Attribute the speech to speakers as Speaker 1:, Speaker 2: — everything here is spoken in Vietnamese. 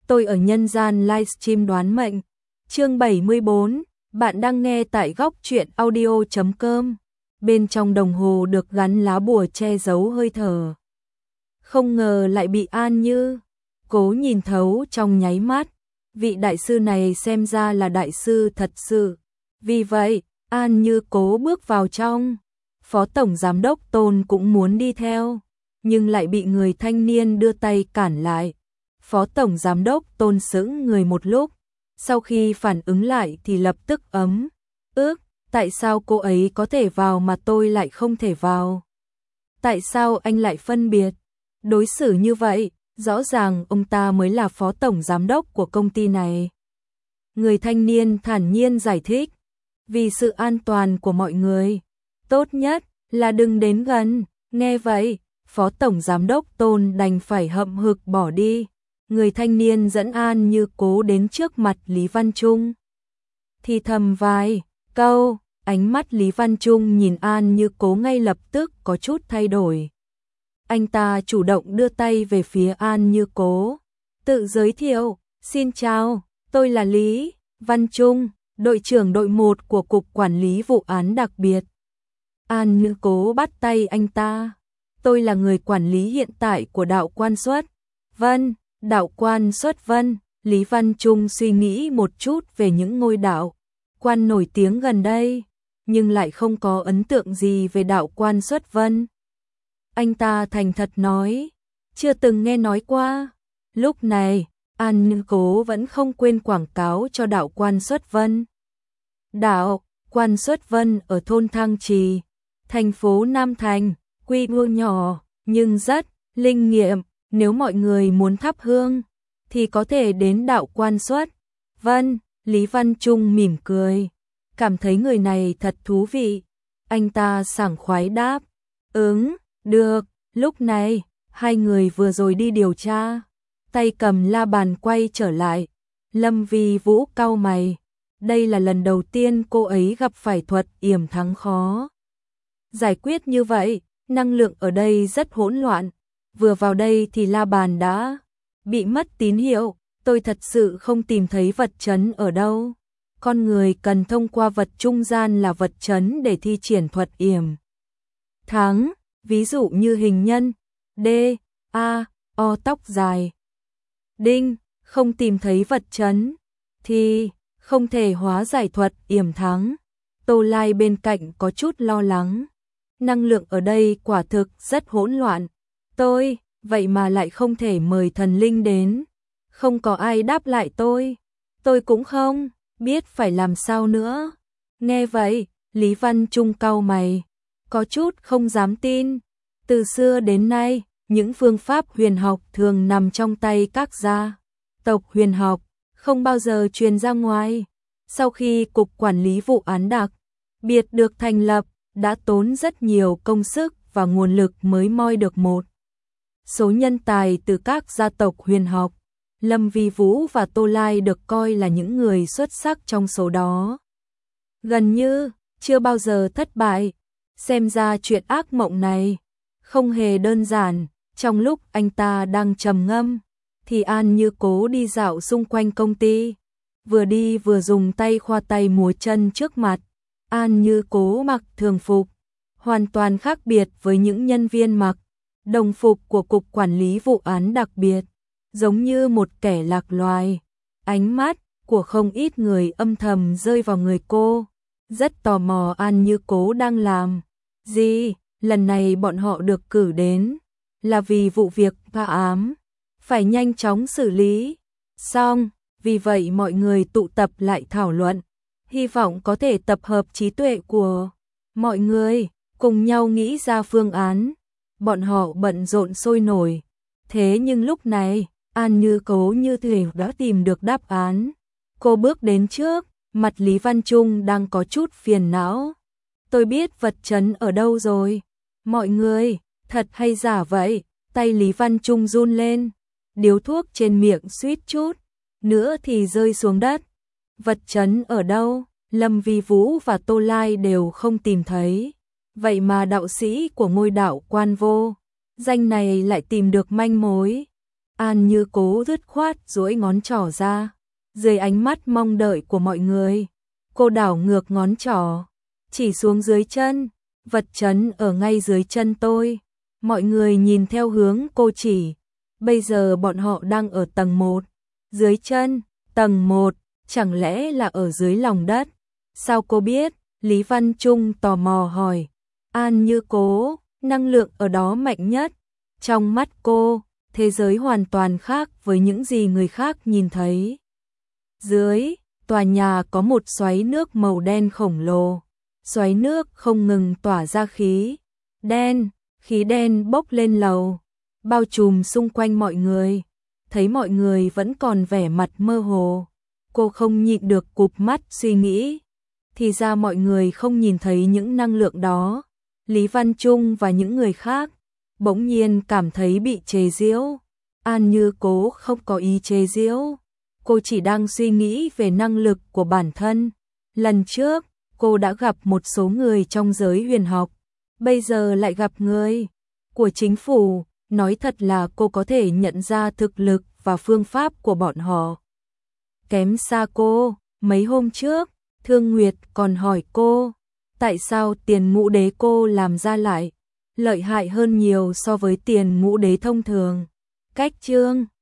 Speaker 1: tôi ở nhân gian livestream đoán mệnh. Chương 74, bạn đang nghe tại góc truyện audio.com. Bên trong đồng hồ được gắn lá bùa che giấu hơi thở. Không ngờ lại bị An Như Cố nhìn thấu trong nháy mắt. Vị đại sư này xem ra là đại sư thật sự. Vì vậy, An Như Cố bước vào trong. Phó Tổng Giám đốc Tôn cũng muốn đi theo, nhưng lại bị người thanh niên đưa tay cản lại. Phó Tổng Giám đốc Tôn sững người một lúc, sau khi phản ứng lại thì lập tức tại sao cô ấy có thể vào mà tôi lại không thể vào? Tại sao anh lại phân biệt, đối xử như vậy? Rõ ràng ông ta mới là Phó Tổng Giám đốc của công ty này. Người thanh niên thản nhiên giải thích, vì sự an toàn của mọi người, tốt nhất là đừng đến gần. Nghe vậy, Phó Tổng Giám đốc Tôn đành phải hậm hực bỏ đi. Người thanh niên dẫn An Như Cố đến trước mặt Lý Văn Trung. Thì thầm vài câu, ánh mắt Lý Văn Trung nhìn An Như Cố ngay lập tức có chút thay đổi. Anh ta chủ động đưa tay về phía An Như Cố, tự giới thiệu, xin chào, tôi là Lý Văn Trung, đội trưởng đội 1 của Cục Quản lý Vụ án đặc biệt. An Như Cố bắt tay anh ta, tôi là người quản lý hiện tại của đạo quan Xuất Vân. Đạo quan Xuất Vân. Lý Văn Trung suy nghĩ một chút về những ngôi đạo quan nổi tiếng gần đây, nhưng lại không có ấn tượng gì về đạo quan Xuất Vân. Anh ta thành thật nói, chưa từng nghe nói qua. Lúc này, An Như Cố vẫn không quên quảng cáo cho đạo quan Xuất Vân. Đạo quan Xuất Vân ở thôn Thăng Trì, thành phố Nam Thành, quy mô nhỏ nhưng rất linh nghiệm. Nếu mọi người muốn thắp hương thì có thể đến đạo quan Xuất Vân. Lý Văn Trung mỉm cười, cảm thấy người này thật thú vị. Anh ta sảng khoái đáp, được. Lúc này, hai người vừa rồi đi điều tra, tay cầm la bàn quay trở lại. Lâm Vi Vũ cau mày, đây là lần đầu tiên cô ấy gặp phải thuật yểm thắng khó giải quyết như vậy. Năng lượng ở đây rất hỗn loạn, vừa vào đây thì la bàn đã bị mất tín hiệu. Tôi thật sự không tìm thấy vật trấn ở đâu. Con người cần thông qua vật trung gian là vật trấn để thi triển thuật yểm thắng, ví dụ như hình nhân D, A, O tóc dài. Đinh, không tìm thấy vật trấn thì không thể hóa giải thuật yểm thắng. Tô Lai bên cạnh có chút lo lắng. Năng lượng ở đây quả thực rất hỗn loạn. Vậy mà lại không thể mời thần linh đến. Không có ai đáp lại tôi cũng không biết phải làm sao nữa. Nghe vậy, Lý Văn Trung cau mày, có chút không dám tin. Từ xưa đến nay, những phương pháp huyền học thường nằm trong tay các gia tộc huyền học, không bao giờ truyền ra ngoài. Sau khi Cục Quản lý Vụ án đặc biệt được thành lập, đã tốn rất nhiều công sức và nguồn lực mới moi được một số nhân tài từ các gia tộc huyền học. Lâm Vi Vũ và Tô Lai được coi là những người xuất sắc trong số đó. Gần như chưa bao giờ thất bại. Xem ra chuyện ác mộng này không hề đơn giản. Trong lúc anh ta đang trầm ngâm, thì An Như Cố đi dạo xung quanh công ty. Vừa đi vừa dùng tay khoa tay múa chân trước mặt. An Như Cố mặc thường phục, hoàn toàn khác biệt với những nhân viên mặc đồng phục của Cục Quản lý Vụ án đặc biệt, giống như một kẻ lạc loài. Ánh mắt của không ít người âm thầm rơi vào người cô, rất tò mò An Như Cố đang làm gì. Lần này bọn họ được cử đến là vì vụ việc phá ám, phải nhanh chóng xử lý xong. Vì vậy mọi người tụ tập lại thảo luận, hy vọng có thể tập hợp trí tuệ của mọi người, cùng nhau nghĩ ra phương án. Bọn họ bận rộn sôi nổi. Thế nhưng lúc này, An Như Cố như thể đã tìm được đáp án. Cô bước đến trước, mặt Lý Văn Trung đang có chút phiền não. Tôi biết vật trấn ở đâu rồi. Mọi người, thật hay giả vậy? Tay Lý Văn Trung run lên. Điếu thuốc trên miệng suýt chút nữa thì rơi xuống đất. Vật trấn ở đâu? Lâm Vi Vũ và Tô Lai đều không tìm thấy. Vậy mà đạo sĩ của ngôi đạo quan vô danh này lại tìm được manh mối. An Như Cố dứt khoát duỗi ngón trỏ ra, dưới ánh mắt mong đợi của mọi người, cô đảo ngược ngón trỏ, chỉ xuống dưới chân, vật chấn ở ngay dưới chân tôi. Mọi người nhìn theo hướng cô chỉ, bây giờ bọn họ đang ở tầng 1, dưới chân, tầng 1, chẳng lẽ là ở dưới lòng đất? Sao cô biết? Lý Văn Trung tò mò hỏi. An Như Cố, năng lượng ở đó mạnh nhất. Trong mắt cô, thế giới hoàn toàn khác với những gì người khác nhìn thấy. Dưới tòa nhà có một xoáy nước màu đen khổng lồ. Xoáy nước không ngừng tỏa ra khí đen bốc lên lầu, bao trùm xung quanh mọi người. Thấy mọi người vẫn còn vẻ mặt mơ hồ, cô không nhịn được cụp mắt suy nghĩ. Thì ra mọi người không nhìn thấy những năng lượng đó. Lý Văn Trung và những người khác bỗng nhiên cảm thấy bị chế giễu. An Như Cố không có ý chế giễu, cô chỉ đang suy nghĩ về năng lực của bản thân. Lần trước, cô đã gặp một số người trong giới huyền học, bây giờ lại gặp người của chính phủ, nói thật là cô có thể nhận ra thực lực và phương pháp của bọn họ kém xa cô. Mấy hôm trước, Thương Nguyệt còn hỏi cô, tại sao Tiền Ngũ Đế cô làm ra lại lợi hại hơn nhiều so với Tiền Ngũ Đế thông thường. Cách chương